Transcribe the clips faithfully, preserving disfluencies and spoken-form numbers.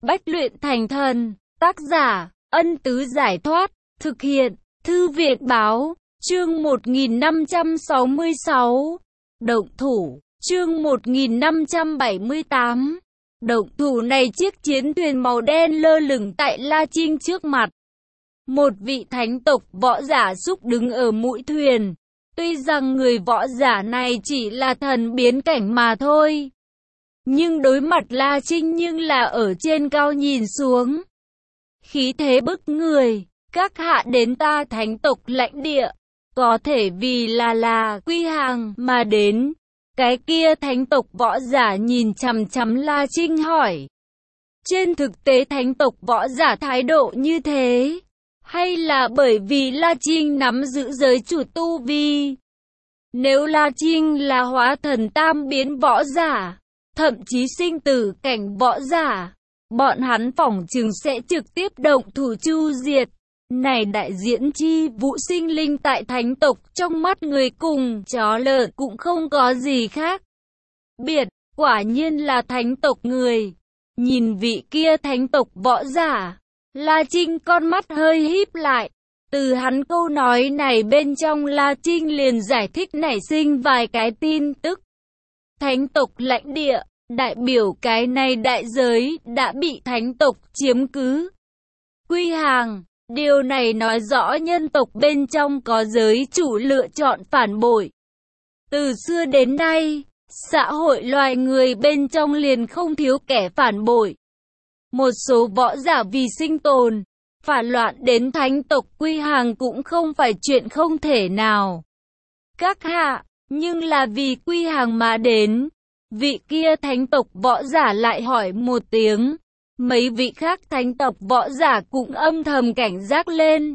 Bách luyện thành thần, tác giả, Ân Tứ Giải Thoát, thực hiện, Thư viện Báo, chương một nghìn năm trăm sáu mươi sáu, động thủ, chương một nghìn năm trăm bảy mươi tám, động thủ này chiếc chiến thuyền màu đen lơ lửng tại La Trinh trước mặt. Một vị thánh tộc võ giả xúc đứng ở mũi thuyền, tuy rằng người võ giả này chỉ là thần biến cảnh mà thôi. Nhưng đối mặt La Trinh nhưng là ở trên cao nhìn xuống. Khí thế bức người, các hạ đến ta thánh tộc lãnh địa, có thể vì là là quy hàng mà đến. Cái kia thánh tộc võ giả nhìn chằm chằm La Trinh hỏi. Trên thực tế thánh tộc võ giả thái độ như thế, hay là bởi vì La Trinh nắm giữ giới chủ tu vi? Nếu La Trinh là hóa thần tam biến võ giả, thậm chí sinh tử cảnh võ giả, bọn hắn phỏng chừng sẽ trực tiếp động thủ chu diệt. Này đại diễn chi vũ sinh linh tại thánh tộc trong mắt người cùng chó lợn cũng không có gì khác biệt, quả nhiên là thánh tộc người. Nhìn vị kia thánh tộc võ giả, La Trinh con mắt hơi híp lại. Từ hắn câu nói này bên trong La Trinh liền giải thích nảy sinh vài cái tin tức. Thánh tộc lãnh địa, đại biểu cái này đại giới đã bị thánh tộc chiếm cứ. Quy hàng, điều này nói rõ nhân tộc bên trong có giới chủ lựa chọn phản bội. Từ xưa đến nay, xã hội loài người bên trong liền không thiếu kẻ phản bội. Một số võ giả vì sinh tồn, phản loạn đến thánh tộc quy hàng cũng không phải chuyện không thể nào. Các hạ, nhưng là vì quy hàng mà đến. Vị kia thánh tộc võ giả lại hỏi một tiếng. Mấy vị khác thánh tộc võ giả cũng âm thầm cảnh giác lên.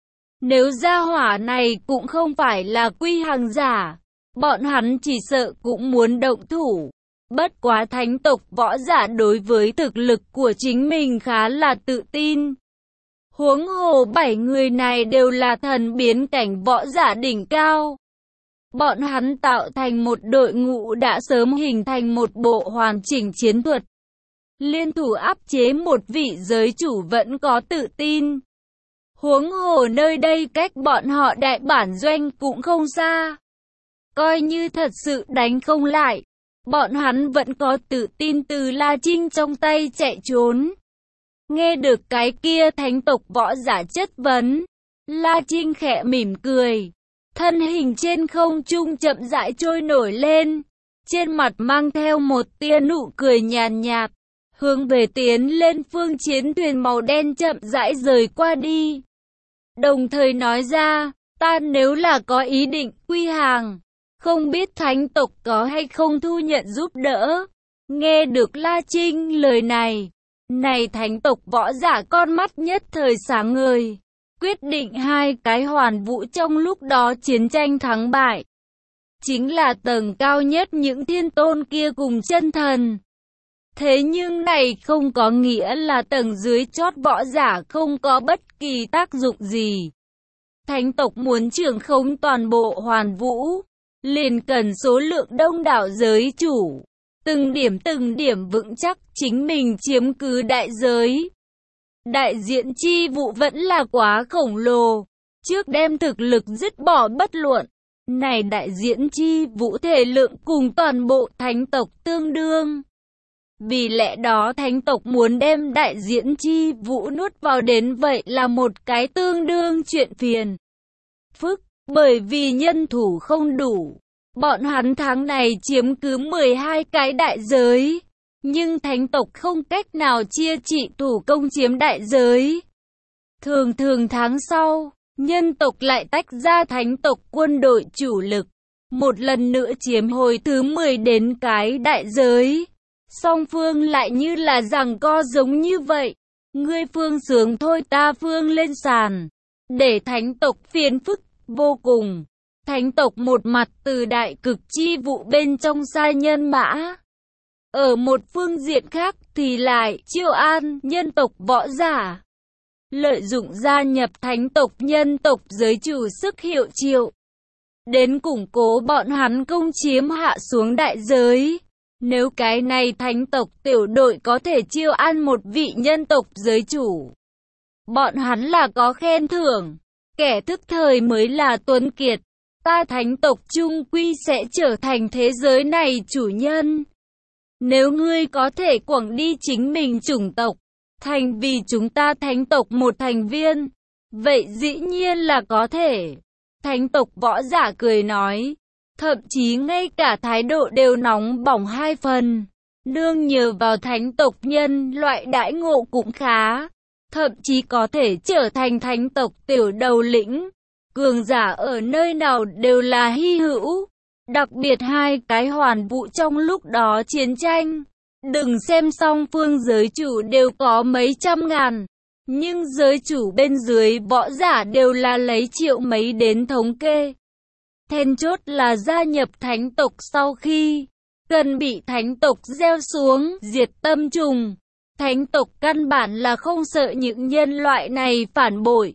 Nếu gia hỏa này cũng không phải là quy hàng giả, bọn hắn chỉ sợ cũng muốn động thủ. Bất quá thánh tộc võ giả đối với thực lực của chính mình khá là tự tin. Huống hồ bảy người này đều là thần biến cảnh võ giả đỉnh cao. Bọn hắn tạo thành một đội ngũ đã sớm hình thành một bộ hoàn chỉnh chiến thuật. Liên thủ áp chế một vị giới chủ vẫn có tự tin. Huống hồ nơi đây cách bọn họ đại bản doanh cũng không xa. Coi như thật sự đánh không lại, bọn hắn vẫn có tự tin từ La Trinh trong tay chạy trốn. Nghe được cái kia thánh tộc võ giả chất vấn, La Trinh khẽ mỉm cười. Thân hình trên không trung chậm rãi trôi nổi lên, trên mặt mang theo một tia nụ cười nhàn nhạt, hướng về tiến lên phương chiến thuyền màu đen chậm rãi rời qua đi. Đồng thời nói ra, ta nếu là có ý định quy hàng, không biết thánh tộc có hay không thu nhận giúp đỡ. Nghe được La Trinh lời này, này thánh tộc võ giả con mắt nhất thời sáng ngời. Quyết định hai cái hoàn vũ trong lúc đó chiến tranh thắng bại. Chính là tầng cao nhất những thiên tôn kia cùng chân thần. Thế nhưng này không có nghĩa là tầng dưới chót võ giả không có bất kỳ tác dụng gì. Thánh tộc muốn trưởng khống toàn bộ hoàn vũ, liền cần số lượng đông đảo giới chủ. Từng điểm từng điểm vững chắc chính mình chiếm cứ đại giới. Đại diện chi vụ vẫn là quá khổng lồ, trước đem thực lực dứt bỏ bất luận. Này đại diện chi vụ thể lượng cùng toàn bộ thánh tộc tương đương. Vì lẽ đó thánh tộc muốn đem đại diện chi vụ nuốt vào đến vậy là một cái tương đương chuyện phiền phức, bởi vì nhân thủ không đủ. Bọn hắn tháng này chiếm cứ mười hai cái đại giới. Nhưng thánh tộc không cách nào chia trị thủ công chiếm đại giới. Thường thường tháng sau, nhân tộc lại tách ra thánh tộc quân đội chủ lực. Một lần nữa chiếm hồi thứ mười đến cái đại giới. Song phương lại như là giằng co giống như vậy. Ngươi phương sướng thôi ta phương lên sàn. Để thánh tộc phiền phức vô cùng. Thánh tộc một mặt từ đại cực chi vụ bên trong sai nhân mã. Ở một phương diện khác thì lại chiêu an nhân tộc võ giả. Lợi dụng gia nhập thánh tộc nhân tộc giới chủ sức hiệu triệu. Đến củng cố bọn hắn công chiếm hạ xuống đại giới. Nếu cái này thánh tộc tiểu đội có thể chiêu an một vị nhân tộc giới chủ, bọn hắn là có khen thưởng. Kẻ thức thời mới là tuấn kiệt. Ta thánh tộc chung quy sẽ trở thành thế giới này chủ nhân. Nếu ngươi có thể quẳng đi chính mình chủng tộc, thành vì chúng ta thánh tộc một thành viên, vậy dĩ nhiên là có thể. Thánh tộc võ giả cười nói, thậm chí ngay cả thái độ đều nóng bỏng hai phần. Nương nhờ vào thánh tộc nhân loại đãi ngộ cũng khá, thậm chí có thể trở thành thánh tộc tiểu đầu lĩnh. Cường giả ở nơi nào đều là hy hữu, đặc biệt hai cái hoàn vũ trong lúc đó chiến tranh. Đừng xem song phương giới chủ đều có mấy trăm ngàn, nhưng giới chủ bên dưới võ giả đều là lấy triệu mấy đến thống kê. Then chốt là gia nhập thánh tộc sau khi cần bị thánh tộc gieo xuống diệt tâm trùng. Thánh tộc căn bản là không sợ những nhân loại này phản bội.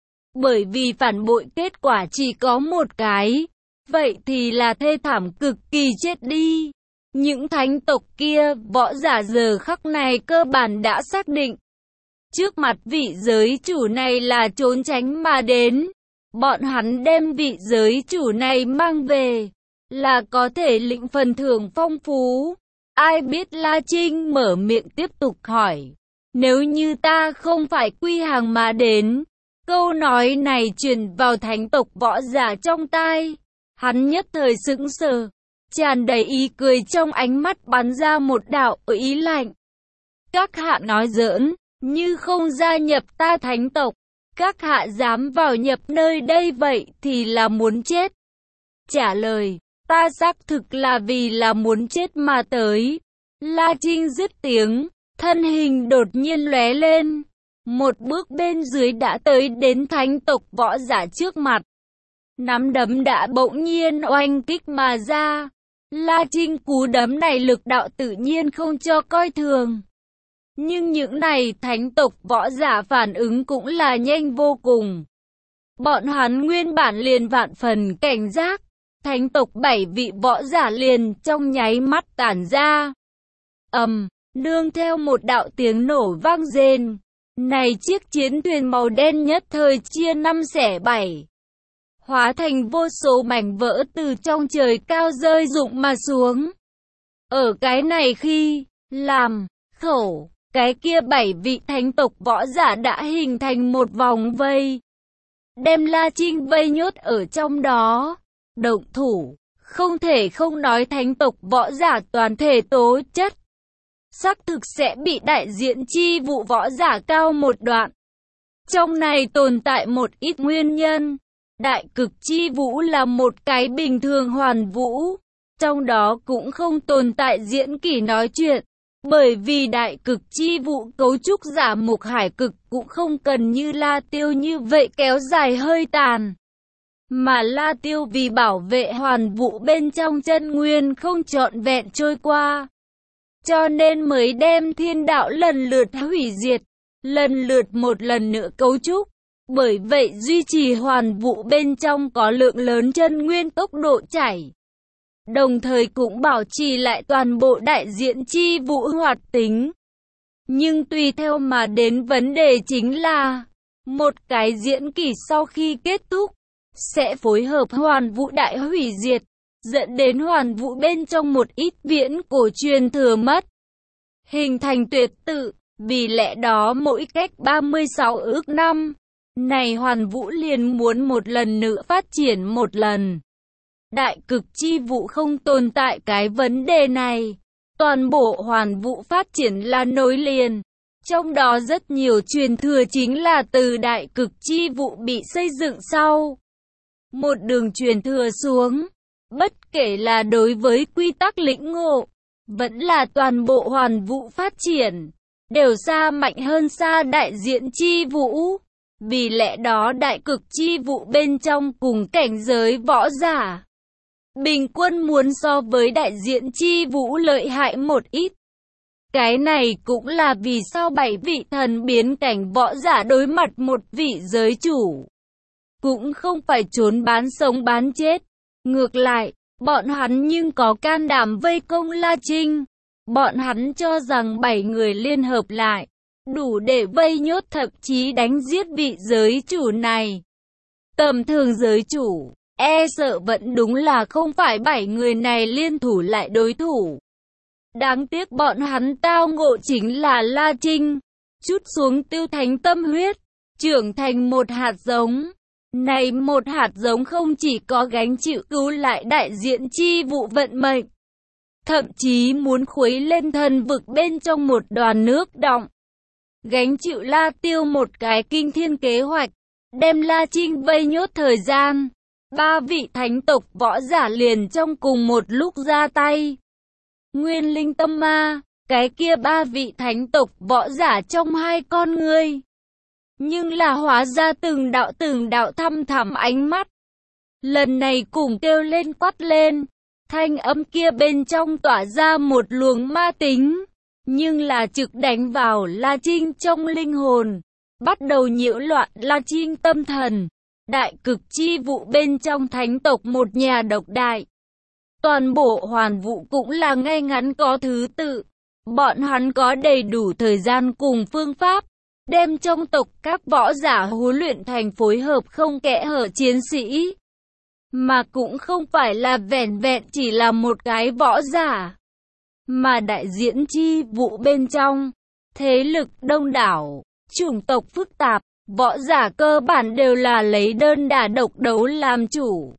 Bởi vì phản bội kết quả chỉ có một cái, vậy thì là thê thảm cực kỳ chết đi. Những thánh tộc kia, võ giả giờ khắc này cơ bản đã xác định. Trước mặt vị giới chủ này là trốn tránh mà đến. Bọn hắn đem vị giới chủ này mang về, là có thể lĩnh phần thưởng phong phú. Ai biết La Trinh mở miệng tiếp tục hỏi, nếu như ta không phải quy hàng mà đến. Câu nói này truyền vào thánh tộc võ giả trong tai. Hắn nhất thời sững sờ, tràn đầy ý cười trong ánh mắt bắn ra một đạo ý lạnh. Các hạ nói giỡn, như không gia nhập ta thánh tộc, các hạ dám vào nhập nơi đây vậy thì là muốn chết. Trả lời, ta xác thực là vì là muốn chết mà tới. La Trinh dứt tiếng, thân hình đột nhiên lóe lên. Một bước bên dưới đã tới đến thánh tộc võ giả trước mặt. Nắm đấm đã bỗng nhiên oanh kích mà ra. La Trinh cú đấm này lực đạo tự nhiên không cho coi thường. Nhưng những này thánh tộc võ giả phản ứng cũng là nhanh vô cùng. Bọn hắn nguyên bản liền vạn phần cảnh giác. Thánh tộc bảy vị võ giả liền trong nháy mắt tản ra. Ầm, nương theo một đạo tiếng nổ vang rền. Này chiếc chiến thuyền màu đen nhất thời chia năm xẻ bảy, hóa thành vô số mảnh vỡ từ trong trời cao rơi rụng mà xuống. Ở cái này khi làm khẩu, cái kia bảy vị thánh tộc võ giả đã hình thành một vòng vây, đem La Trinh vây nhốt ở trong đó. Động thủ, không thể không nói thánh tộc võ giả toàn thể tố chất xác thực sẽ bị đại diện chi vụ võ giả cao một đoạn. Trong này tồn tại một ít nguyên nhân. Đại cực chi vũ là một cái bình thường hoàn vũ, trong đó cũng không tồn tại diễn kỷ nói chuyện. Bởi vì đại cực chi vụ cấu trúc giả mục hải cực cũng không cần như La Tiêu như vậy kéo dài hơi tàn. Mà La Tiêu vì bảo vệ hoàn vũ bên trong chân nguyên không trọn vẹn trôi qua, cho nên mới đem thiên đạo lần lượt hủy diệt, lần lượt một lần nữa cấu trúc. Bởi vậy duy trì hoàn vũ bên trong có lượng lớn chân nguyên tốc độ chảy, đồng thời cũng bảo trì lại toàn bộ đại diện chi vũ hoạt tính. Nhưng tùy theo mà đến vấn đề chính là, một cái diễn kỷ sau khi kết thúc, sẽ phối hợp hoàn vũ đại hủy diệt, dẫn đến hoàn vũ bên trong một ít viễn cổ truyền thừa mất, hình thành tuyệt tự. Vì lẽ đó mỗi cách ba mươi sáu ước năm, này hoàn vũ liền muốn một lần nữa phát triển một lần. Đại cực chi vụ không tồn tại cái vấn đề này. Toàn bộ hoàn vũ phát triển là nối liền. Trong đó rất nhiều truyền thừa chính là từ đại cực chi vụ bị xây dựng sau. Một đường truyền thừa xuống, bất kể là đối với quy tắc lĩnh ngộ, vẫn là toàn bộ hoàn vũ phát triển, đều xa mạnh hơn xa đại diện chi vũ. Vì lẽ đó đại cực chi vụ bên trong cùng cảnh giới võ giả, bình quân muốn so với đại diện chi vũ lợi hại một ít. Cái này cũng là vì sao bảy vị thần biến cảnh võ giả đối mặt một vị giới chủ, cũng không phải trốn bán sống bán chết. Ngược lại, Bọn hắn nhưng có can đảm vây công La Trinh. Bọn hắn cho rằng bảy người liên hợp lại, đủ để vây nhốt thậm chí đánh giết vị giới chủ này. Tầm thường giới chủ, e sợ vẫn đúng là không phải bảy người này liên thủ lại đối thủ. Đáng tiếc bọn hắn tao ngộ chính là La Trinh, chút xuống tiêu thánh tâm huyết, trưởng thành một hạt giống. Này một hạt giống không chỉ có gánh chịu cứu lại đại diện chi vụ vận mệnh, thậm chí muốn khuấy lên thần vực bên trong một đoàn nước đọng. Gánh chịu La Tiêu một cái kinh thiên kế hoạch, đem La Trinh vây nhốt thời gian. Ba vị thánh tộc võ giả liền trong cùng một lúc ra tay. Nguyên linh tâm ma, cái kia ba vị thánh tộc võ giả trong hai con ngươi. Nhưng là hóa ra từng đạo từng đạo thăm thẳm ánh mắt. Lần này cùng kêu lên quát lên, thanh âm kia bên trong tỏa ra một luồng ma tính. Nhưng là trực đánh vào La Trinh trong linh hồn, bắt đầu nhiễu loạn La Trinh tâm thần. Đại cực chi vụ bên trong thánh tộc một nhà độc đại. Toàn bộ hoàn vụ cũng là ngay ngắn có thứ tự. Bọn hắn có đầy đủ thời gian cùng phương pháp, đem trong tộc các võ giả huấn luyện thành phối hợp không kẽ hở chiến sĩ. Mà cũng không phải là vẻn vẹn chỉ là một cái võ giả, mà đại diễn chi vụ bên trong, thế lực đông đảo, chủng tộc phức tạp, võ giả cơ bản đều là lấy đơn đả độc đấu làm chủ.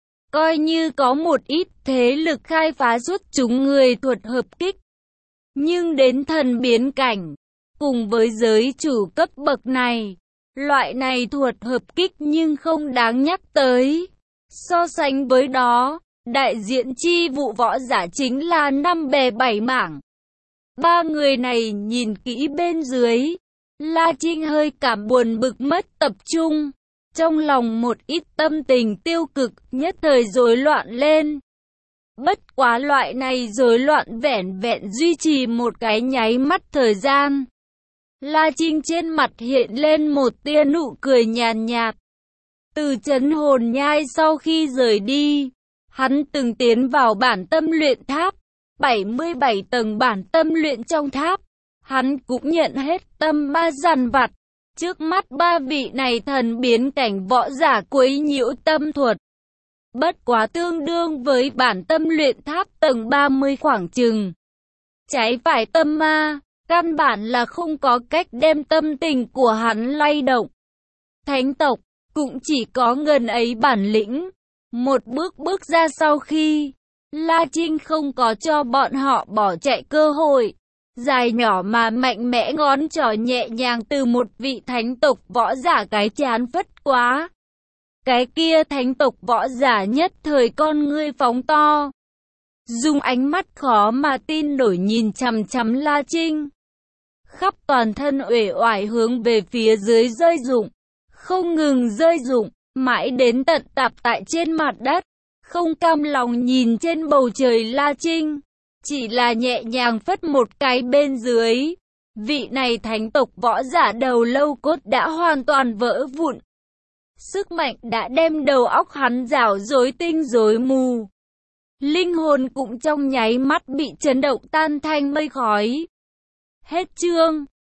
Coi như có một ít thế lực khai phá xuất chúng người thuật hợp kích. Nhưng đến thần biến cảnh, cùng với giới chủ cấp bậc này, loại này thuật hợp kích nhưng không đáng nhắc tới. So sánh với đó, đại diện chi vụ võ giả chính là năm bè bảy mảng. Ba người này nhìn kỹ bên dưới, La Trinh hơi cảm buồn bực mất tập trung. Trong lòng một ít tâm tình tiêu cực nhất thời rối loạn lên. Bất quá loại này rối loạn vẻn vẹn duy trì một cái nháy mắt thời gian. La Trinh trên mặt hiện lên một tia nụ cười nhàn nhạt. Từ trấn hồn nhai sau khi rời đi, hắn từng tiến vào bản tâm luyện tháp, bảy mươi bảy tầng bản tâm luyện trong tháp. Hắn cũng nhận hết tâm ma dằn vặt. Trước mắt ba vị này thần biến cảnh võ giả quấy nhiễu tâm thuật. Bất quá tương đương với bản tâm luyện tháp tầng ba mươi khoảng chừng. Trái phải tâm ma, căn bản là không có cách đem tâm tình của hắn lay động. Thánh tộc, cũng chỉ có ngần ấy bản lĩnh. Một bước bước ra sau khi, La Trinh không có cho bọn họ bỏ chạy cơ hội. Dài nhỏ mà mạnh mẽ ngón trỏ nhẹ nhàng từ một vị thánh tộc võ giả cái chán phất quá. Cái kia thánh tộc võ giả nhất thời con ngươi phóng to. Dùng ánh mắt khó mà tin nổi nhìn chằm chằm La Trinh. Khắp toàn thân uể oải hướng về phía dưới rơi rụng. Không ngừng rơi rụng, mãi đến tận tạp tại trên mặt đất. Không cam lòng nhìn trên bầu trời La Trinh. Chỉ là nhẹ nhàng phất một cái bên dưới. Vị này thánh tộc võ giả đầu lâu cốt đã hoàn toàn vỡ vụn. Sức mạnh đã đem đầu óc hắn rảo rối tinh rối mù. Linh hồn cũng trong nháy mắt bị chấn động tan thành mây khói. Hết chương.